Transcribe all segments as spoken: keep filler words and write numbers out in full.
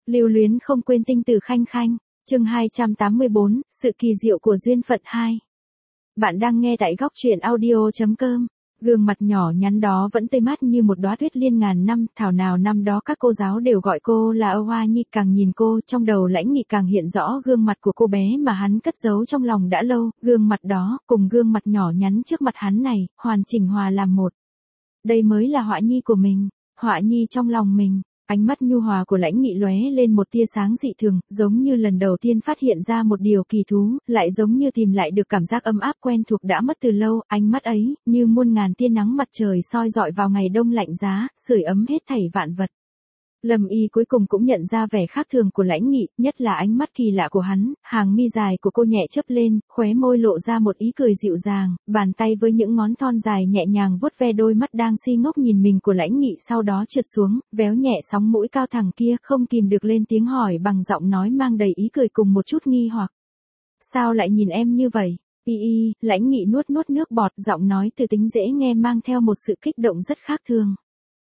Lưu luyến không quên tinh tử khanh khanh, chương hai trăm tám mươi bốn, sự kỳ diệu của duyên phận hai. Bạn đang nghe tại góc truyện audio.com. Gương mặt nhỏ nhắn đó vẫn tươi mát như một đóa tuyết liên ngàn năm, thảo nào năm đó các cô giáo đều gọi cô là Âu Hoa Nhi. Càng nhìn cô, trong đầu Lãnh Nghị càng hiện rõ gương mặt của cô bé mà hắn cất giấu trong lòng đã lâu, gương mặt đó, cùng gương mặt nhỏ nhắn trước mặt hắn này, hoàn chỉnh hòa làm một. Đây mới là Họa Nhi của mình, Họa Nhi trong lòng mình. Ánh mắt nhu hòa của Lãnh Nghị lóe lên một tia sáng dị thường, giống như lần đầu tiên phát hiện ra một điều kỳ thú, lại giống như tìm lại được cảm giác ấm áp quen thuộc đã mất từ lâu. Ánh mắt ấy, như muôn ngàn tia nắng mặt trời soi rọi vào ngày đông lạnh giá, sưởi ấm hết thảy vạn vật. Lâm Y cuối cùng cũng nhận ra vẻ khác thường của Lãnh Nghị, nhất là ánh mắt kỳ lạ của hắn, hàng mi dài của cô nhẹ chớp lên, khóe môi lộ ra một ý cười dịu dàng, bàn tay với những ngón thon dài nhẹ nhàng vuốt ve đôi mắt đang si ngốc nhìn mình của Lãnh Nghị, sau đó trượt xuống, véo nhẹ sóng mũi cao thẳng kia, không kìm được lên tiếng hỏi bằng giọng nói mang đầy ý cười cùng một chút nghi hoặc. Sao lại nhìn em như vậy? Y y, Lãnh Nghị nuốt nuốt nước bọt, giọng nói từ tính dễ nghe mang theo một sự kích động rất khác thường.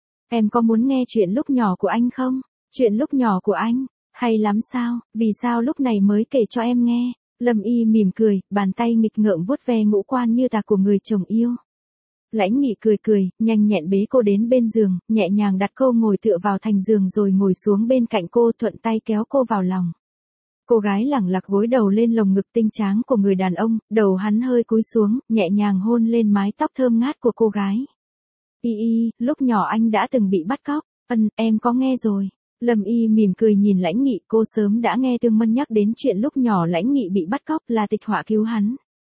Em có muốn nghe chuyện lúc nhỏ của anh không? Chuyện lúc nhỏ của anh? Hay lắm sao? Vì sao lúc này mới kể cho em nghe? Lâm Y mỉm cười, bàn tay nghịch ngợm vuốt ve ngũ quan như tạc của người chồng yêu. Lãnh Nghị cười cười, nhanh nhẹn bế cô đến bên giường, nhẹ nhàng đặt cô ngồi tựa vào thành giường rồi ngồi xuống bên cạnh cô, thuận tay kéo cô vào lòng. Cô gái lẳng lặc gối đầu lên lồng ngực tinh tráng của người đàn ông, đầu hắn hơi cúi xuống, nhẹ nhàng hôn lên mái tóc thơm ngát của cô gái. Y y, lúc nhỏ anh đã từng bị bắt cóc. Ân, em có nghe rồi. Lâm Y mỉm cười nhìn Lãnh Nghị, cô sớm đã nghe Tương Mân nhắc đến chuyện lúc nhỏ Lãnh Nghị bị bắt cóc, là Tịch Họa cứu hắn.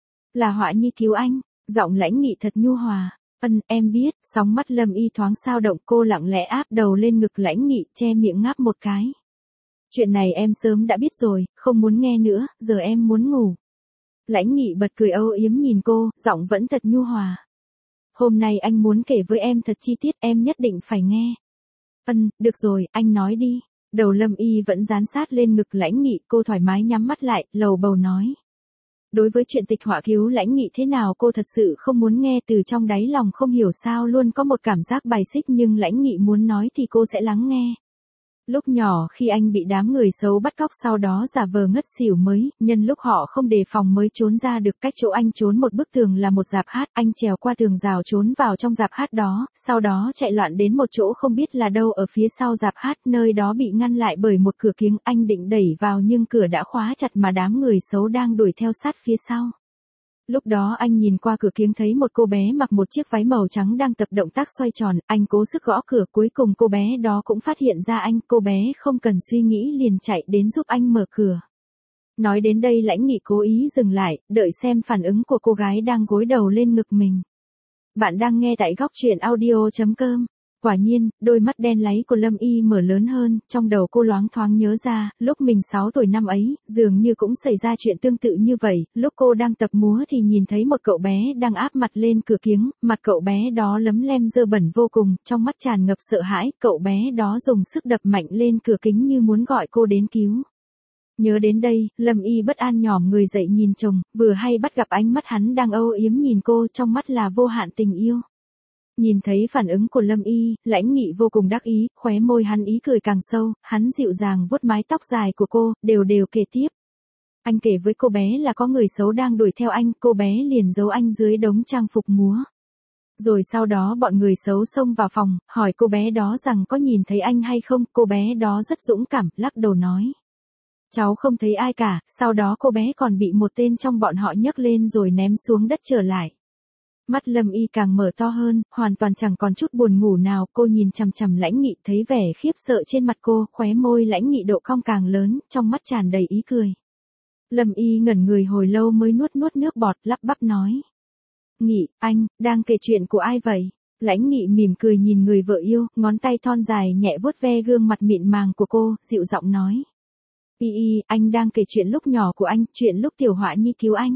Là Họa Nhi cứu anh. Giọng Lãnh Nghị thật nhu hòa. Ân, em biết. Sóng mắt Lâm Y thoáng sao động, cô lặng lẽ áp đầu lên ngực Lãnh Nghị, che miệng ngáp một cái. Chuyện này em sớm đã biết rồi, không muốn nghe nữa, giờ em muốn ngủ. Lãnh Nghị bật cười âu yếm nhìn cô, giọng vẫn thật nhu hòa. Hôm nay anh muốn kể với em thật chi tiết, em nhất định phải nghe. Ân, được rồi, anh nói đi. Đầu Lâm Y vẫn dán sát lên ngực Lãnh Nghị, cô thoải mái nhắm mắt lại, lầu bầu nói. Đối với chuyện Tịch Họa cứu Lãnh Nghị thế nào cô thật sự không muốn nghe, từ trong đáy lòng không hiểu sao luôn có một cảm giác bài xích, nhưng Lãnh Nghị muốn nói thì cô sẽ lắng nghe. Lúc nhỏ khi anh bị đám người xấu bắt cóc, sau đó giả vờ ngất xỉu mới, nhân lúc họ không đề phòng mới trốn ra được. Cách chỗ anh trốn một bức tường là một rạp hát, anh trèo qua tường rào trốn vào trong rạp hát đó, sau đó chạy loạn đến một chỗ không biết là đâu ở phía sau rạp hát, nơi đó bị ngăn lại bởi một cửa kiếng, anh định đẩy vào nhưng cửa đã khóa chặt mà đám người xấu đang đuổi theo sát phía sau. Lúc đó anh nhìn qua cửa kiếng thấy một cô bé mặc một chiếc váy màu trắng đang tập động tác xoay tròn, anh cố sức gõ cửa, cuối cùng cô bé đó cũng phát hiện ra anh, cô bé không cần suy nghĩ liền chạy đến giúp anh mở cửa. Nói đến đây Lãnh Nghị cố ý dừng lại, đợi xem phản ứng của cô gái đang gối đầu lên ngực mình. Bạn đang nghe tại góc truyện audio.com. Quả nhiên, đôi mắt đen láy của Lâm Y mở lớn hơn, trong đầu cô loáng thoáng nhớ ra, lúc mình sáu tuổi năm ấy, dường như cũng xảy ra chuyện tương tự như vậy, lúc cô đang tập múa thì nhìn thấy một cậu bé đang áp mặt lên cửa kiếng, mặt cậu bé đó lấm lem dơ bẩn vô cùng, trong mắt tràn ngập sợ hãi, cậu bé đó dùng sức đập mạnh lên cửa kính như muốn gọi cô đến cứu. Nhớ đến đây, Lâm Y bất an nhòm người dậy nhìn chồng, vừa hay bắt gặp ánh mắt hắn đang âu yếm nhìn cô, trong mắt là vô hạn tình yêu. Nhìn thấy phản ứng của Lâm Y, Lãnh Nghị vô cùng đắc ý, khóe môi hắn ý cười càng sâu, hắn dịu dàng vuốt mái tóc dài của cô, đều đều kể tiếp. Anh kể với cô bé là có người xấu đang đuổi theo anh, cô bé liền giấu anh dưới đống trang phục múa. Rồi sau đó bọn người xấu xông vào phòng, hỏi cô bé đó rằng có nhìn thấy anh hay không, cô bé đó rất dũng cảm, lắc đầu nói. Cháu không thấy ai cả, sau đó cô bé còn bị một tên trong bọn họ nhấc lên rồi ném xuống đất trở lại. Mắt Lâm Y càng mở to hơn, hoàn toàn chẳng còn chút buồn ngủ nào, cô nhìn chằm chằm Lãnh Nghị, thấy vẻ khiếp sợ trên mặt cô, khóe môi Lãnh Nghị độ cong càng lớn, trong mắt tràn đầy ý cười. Lâm Y ngẩn người hồi lâu mới nuốt nuốt nước bọt, lắp bắp nói. Nghị, anh, đang kể chuyện của ai vậy? Lãnh Nghị mỉm cười nhìn người vợ yêu, ngón tay thon dài nhẹ vuốt ve gương mặt mịn màng của cô, dịu giọng nói. Y y, anh đang kể chuyện lúc nhỏ của anh, chuyện lúc Tiểu Họa Nhi cứu anh.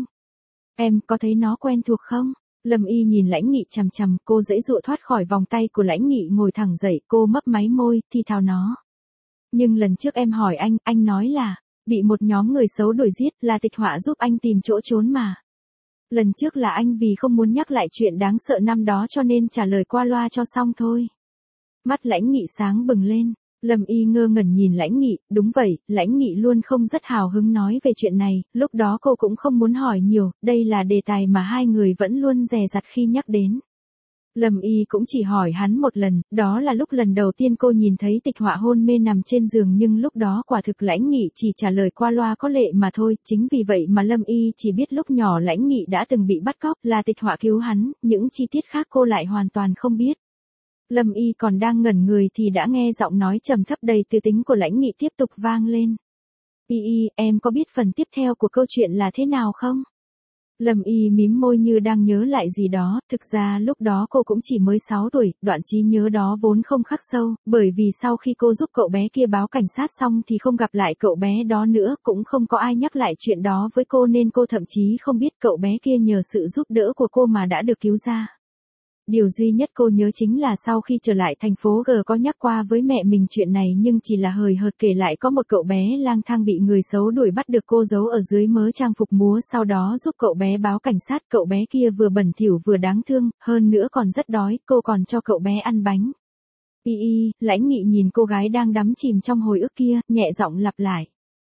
Em có thấy nó quen thuộc không? Lâm Y nhìn Lãnh Nghị chằm chằm, cô dễ dụa thoát khỏi vòng tay của Lãnh Nghị, ngồi thẳng dậy, cô mấp máy môi, thì thào nó. Nhưng lần trước em hỏi anh, anh nói là, bị một nhóm người xấu đuổi giết, là Tịch Họa giúp anh tìm chỗ trốn mà. Lần trước là anh vì không muốn nhắc lại chuyện đáng sợ năm đó cho nên trả lời qua loa cho xong thôi. Mắt Lãnh Nghị sáng bừng lên. Lâm Y ngơ ngẩn nhìn Lãnh Nghị, đúng vậy, Lãnh Nghị luôn không rất hào hứng nói về chuyện này, lúc đó cô cũng không muốn hỏi nhiều, đây là đề tài mà hai người vẫn luôn dè dặt khi nhắc đến. Lâm Y cũng chỉ hỏi hắn một lần, đó là lúc lần đầu tiên cô nhìn thấy Tịch Họa hôn mê nằm trên giường, nhưng lúc đó quả thực Lãnh Nghị chỉ trả lời qua loa có lệ mà thôi, chính vì vậy mà Lâm Y chỉ biết lúc nhỏ Lãnh Nghị đã từng bị bắt cóc, là Tịch Họa cứu hắn, những chi tiết khác cô lại hoàn toàn không biết. Lâm Y còn đang ngẩn người thì đã nghe giọng nói trầm thấp đầy tư tính của Lãnh Nghị tiếp tục vang lên. Y Y, em có biết phần tiếp theo của câu chuyện là thế nào không? Lâm Y mím môi như đang nhớ lại gì đó, thực ra lúc đó cô cũng chỉ mới sáu tuổi, đoạn trí nhớ đó vốn không khắc sâu, bởi vì sau khi cô giúp cậu bé kia báo cảnh sát xong thì không gặp lại cậu bé đó nữa, cũng không có ai nhắc lại chuyện đó với cô nên cô thậm chí không biết cậu bé kia nhờ sự giúp đỡ của cô mà đã được cứu ra. Điều duy nhất cô nhớ chính là sau khi trở lại thành phố G có nhắc qua với mẹ mình chuyện này, nhưng chỉ là hời hợt kể lại có một cậu bé lang thang bị người xấu đuổi bắt được cô giấu ở dưới mớ trang phục múa, sau đó giúp cậu bé báo cảnh sát. Cậu bé kia vừa bẩn thỉu vừa đáng thương, hơn nữa còn rất đói, cô còn cho cậu bé ăn bánh. Y Y, Lãnh Nghị nhìn cô gái đang đắm chìm trong hồi ức kia, nhẹ giọng lặp lại.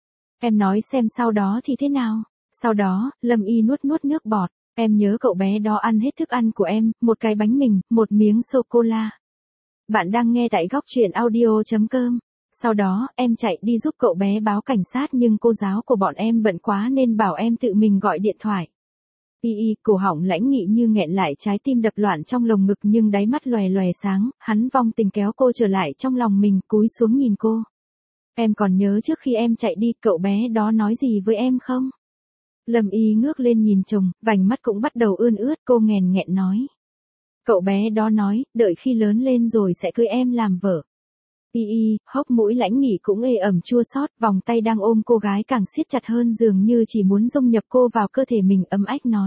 Em nói xem sau đó thì thế nào? Sau đó, Lâm Y nuốt nuốt nước bọt. Em nhớ cậu bé đó ăn hết thức ăn của em, một cái bánh mì, một miếng sô-cô-la. Bạn đang nghe tại góc truyện audio chấm com. Sau đó, em chạy đi giúp cậu bé báo cảnh sát nhưng cô giáo của bọn em bận quá nên bảo em tự mình gọi điện thoại. Y Y, cổ họng Lãnh Nghị như nghẹn lại, trái tim đập loạn trong lồng ngực nhưng đáy mắt lòe lòe sáng, hắn vong tình kéo cô trở lại trong lòng mình, cúi xuống nhìn cô. Em còn nhớ trước khi em chạy đi, cậu bé đó nói gì với em không? Lâm Y ngước lên nhìn chồng, vành mắt cũng bắt đầu ươn ướt, cô nghèn nghẹn nói. Cậu bé đó nói, đợi khi lớn lên rồi sẽ cưới em làm vợ. Y Y, hốc mũi Lãnh Nghị cũng ê ẩm chua xót, vòng tay đang ôm cô gái càng siết chặt hơn, dường như chỉ muốn dung nhập cô vào cơ thể mình, ấm ách nói.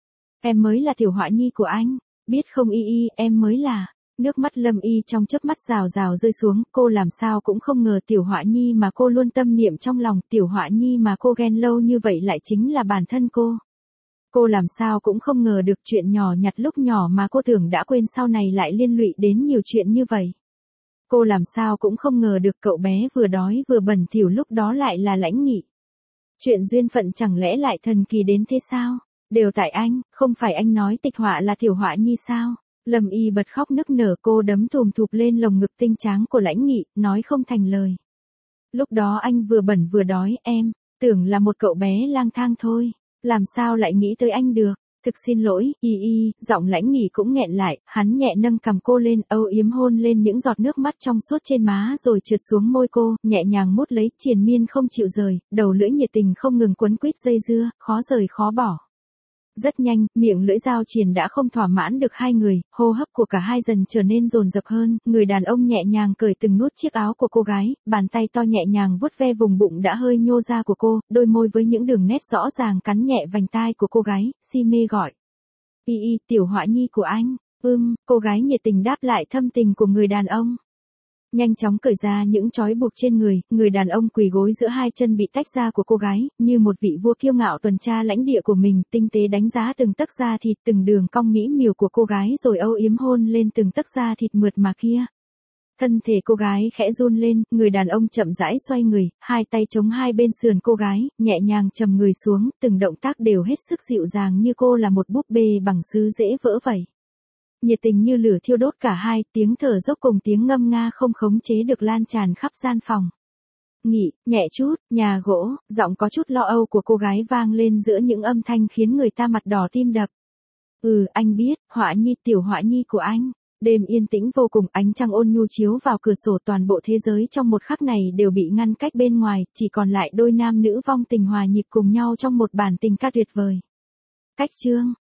Em mới là tiểu họa nhi của anh, biết không Y Y, em mới là. Nước mắt Lâm Y trong chớp mắt rào rào rơi xuống, cô làm sao cũng không ngờ tiểu họa nhi mà cô luôn tâm niệm trong lòng, tiểu họa nhi mà cô ghen lâu như vậy lại chính là bản thân cô. Cô làm sao cũng không ngờ được chuyện nhỏ nhặt lúc nhỏ mà cô tưởng đã quên sau này lại liên lụy đến nhiều chuyện như vậy. Cô làm sao cũng không ngờ được cậu bé vừa đói vừa bẩn thỉu lúc đó lại là Lãnh Nghị. Chuyện duyên phận chẳng lẽ lại thần kỳ đến thế sao? Đều tại anh, không phải anh nói Tịch Họa là tiểu họa nhi sao? Lâm Y bật khóc nức nở, cô đấm thùm thụp lên lồng ngực tinh tráng của Lãnh Nghị, nói không thành lời. Lúc đó anh vừa bẩn vừa đói, em tưởng là một cậu bé lang thang thôi, làm sao lại nghĩ tới anh được? Thực xin lỗi, Y Y, giọng Lãnh Nghị cũng nghẹn lại, hắn nhẹ nâng cằm cô lên, âu yếm hôn lên những giọt nước mắt trong suốt trên má rồi trượt xuống môi cô, nhẹ nhàng mút lấy, triền miên không chịu rời, đầu lưỡi nhiệt tình không ngừng quấn quýt dây dưa, khó rời khó bỏ. Rất nhanh, miệng lưỡi dao triền đã không thỏa mãn được hai người, hô hấp của cả hai dần trở nên dồn dập hơn, người đàn ông nhẹ nhàng cởi từng nút chiếc áo của cô gái, bàn tay to nhẹ nhàng vuốt ve vùng bụng đã hơi nhô ra của cô, đôi môi với những đường nét rõ ràng cắn nhẹ vành tai của cô gái, si mê gọi. Y Y, tiểu họa nhi của anh, ưm, cô gái nhiệt tình đáp lại thâm tình của người đàn ông. Nhanh chóng cởi ra những trói buộc trên người, người đàn ông quỳ gối giữa hai chân bị tách ra của cô gái, như một vị vua kiêu ngạo tuần tra lãnh địa của mình, tinh tế đánh giá từng tấc da thịt, từng đường cong mỹ miều của cô gái rồi âu yếm hôn lên từng tấc da thịt mượt mà kia. Thân thể cô gái khẽ run lên, người đàn ông chậm rãi xoay người, hai tay chống hai bên sườn cô gái, nhẹ nhàng trầm người xuống, từng động tác đều hết sức dịu dàng như cô là một búp bê bằng sứ dễ vỡ vậy. Nhiệt tình như lửa thiêu đốt cả hai, tiếng thở dốc cùng tiếng ngâm nga không khống chế được lan tràn khắp gian phòng. Nghị, nhẹ chút, nhà gỗ, giọng có chút lo âu của cô gái vang lên giữa những âm thanh khiến người ta mặt đỏ tim đập. Ừ, anh biết, họa nhi, tiểu họa nhi của anh. Đêm yên tĩnh vô cùng, ánh trăng ôn nhu chiếu vào cửa sổ, toàn bộ thế giới trong một khắc này đều bị ngăn cách bên ngoài, chỉ còn lại đôi nam nữ vong tình hòa nhịp cùng nhau trong một bản tình ca tuyệt vời. Cách chương